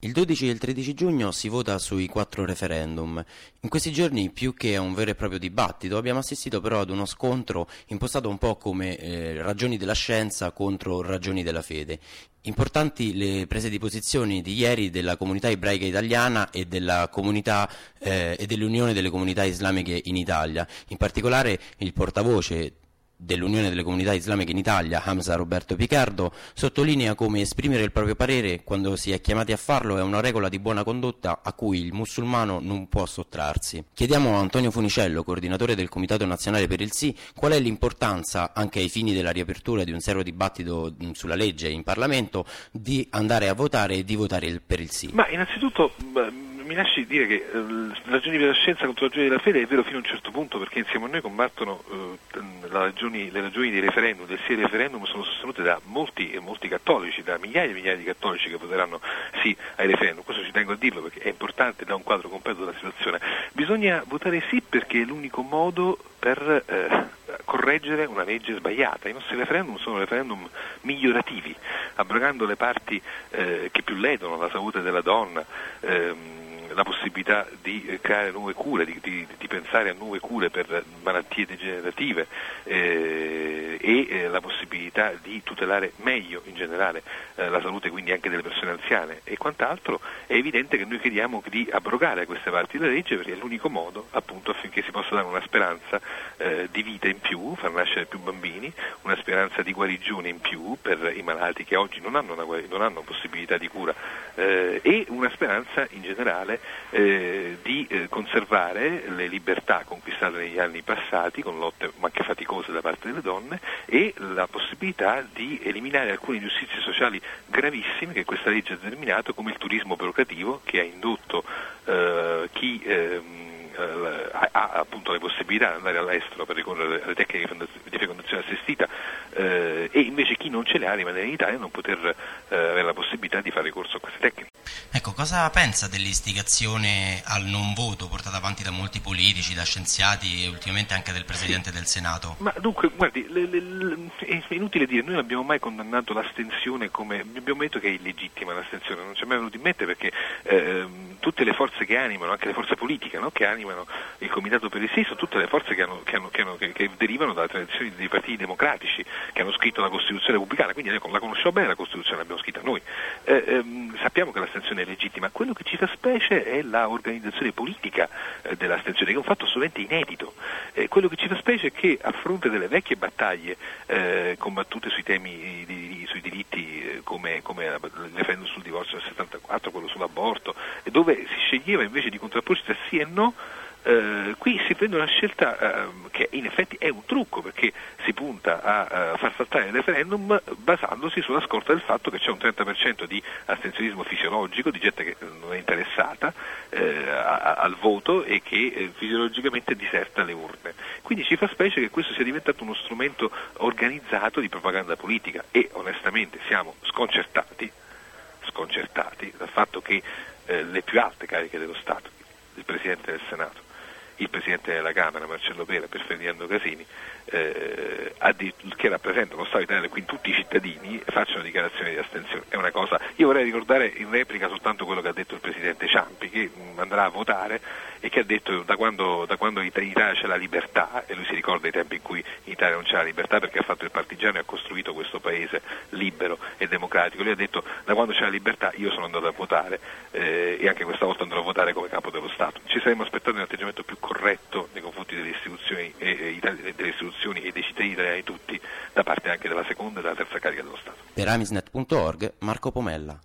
Il 12 e il 13 giugno si vota sui 4 referendum. In questi giorni, più che a un vero e proprio dibattito, abbiamo assistito però ad uno scontro impostato un po' come ragioni della scienza contro ragioni della fede. Importanti le prese di posizione di ieri della comunità ebraica italiana e della comunità e dell'Unione delle Comunità Islamiche in Italia. In particolare il portavoce dell'Unione delle Comunità Islamiche in Italia, Hamza Roberto Picardo, sottolinea come esprimere il proprio parere quando si è chiamati a farlo è una regola di buona condotta a cui il musulmano non può sottrarsi. Chiediamo a Antonio Funicello, coordinatore del Comitato Nazionale per il Sì, qual è l'importanza, anche ai fini della riapertura di un serio dibattito sulla legge in Parlamento, di andare a votare e di votare per il sì. Ma innanzitutto mi lasci dire che ragioni della scienza contro ragioni della fede è vero fino a un certo punto, perché insieme a noi combattono le ragioni dei referendum, del sì ai referendum sono sostenute da molti cattolici, da migliaia e migliaia di cattolici che voteranno sì ai referendum. Questo ci tengo a dirlo perché è importante, dà un quadro completo della situazione. Bisogna votare sì perché è l'unico modo per correggere una legge sbagliata. I nostri referendum sono referendum migliorativi, abrogando le parti che più ledono la salute della donna, la possibilità di creare nuove cure, di pensare a nuove cure per malattie degenerative e la possibilità di tutelare meglio in generale la salute quindi anche delle persone anziane e quant'altro. È evidente che noi chiediamo di abrogare queste parti della legge perché è l'unico modo appunto affinché si possa dare una speranza di vita in più, far nascere più bambini, una speranza di guarigione in più per i malati che oggi non hanno possibilità di cura e una speranza in generale di conservare le libertà conquistate negli anni passati con lotte anche faticose da parte delle donne e la possibilità di eliminare alcune ingiustizie sociali gravissime che questa legge ha determinato, come il turismo procreativo che ha indotto chi ha appunto le possibilità di andare all'estero per ricorrere alle tecniche di fecondazione assistita e invece chi non ce le ha rimane in Italia e non poter avere la possibilità di fare ricorso a queste tecniche. Ecco, cosa pensa dell'istigazione al non voto portata avanti da molti politici, da scienziati e ultimamente anche del Presidente del Senato? Ma dunque, guardi, è inutile dire, noi non abbiamo mai condannato l'astensione come, abbiamo detto che è illegittima l'astensione, non ci è mai venuto in mente perché tutte le forze che animano, anche le forze politiche, no, che animano il Comitato per il Sì, sono tutte le forze che derivano dalle tradizioni dei partiti democratici, che hanno scritto la Costituzione repubblicana, quindi noi la conosciamo bene la Costituzione, l'abbiamo scritta noi. Sappiamo che l'astensione è legittima, quello che ci fa specie è l'organizzazione politica dell'astensione, che è un fatto assolutamente inedito. Quello che ci fa specie è che a fronte delle vecchie battaglie combattute sui temi sui diritti come il referendum sul divorzio del 74, quello sull'aborto, dove si sceglieva invece di contrapporsi tra sì e no, qui si prende una scelta che in effetti è un trucco perché si punta a far saltare il referendum basandosi sulla scorta del fatto che c'è un 30% di astensionismo fisiologico, di gente che non è interessata al voto e che fisiologicamente diserta le urne. Quindi ci fa specie che questo sia diventato uno strumento organizzato di propaganda politica e onestamente siamo sconcertati dal fatto che le più alte cariche dello Stato, il Presidente del Senato, il Presidente della Camera, Marcello Pera, per Ferdinando Casini, che rappresentano lo Stato italiano e quindi tutti i cittadini, facciano dichiarazioni di astensione. È una cosa. Io vorrei ricordare in replica soltanto quello che ha detto il Presidente Ciampi, che andrà a votare e che ha detto da quando in Italia c'è la libertà, e lui si ricorda i tempi in cui in Italia non c'è la libertà perché ha fatto il partigiano e ha costruito questo paese libero e democratico. Lui ha detto da quando c'è la libertà io sono andato a votare e anche questa volta andrò a votare come capo dello Stato. Ci saremmo aspettati un atteggiamento più corretto nei confronti delle istituzioni e dei cittadini italiani tutti, da parte anche della seconda e della terza carica dello Stato. Per Amisnet.org, Marco Pomella.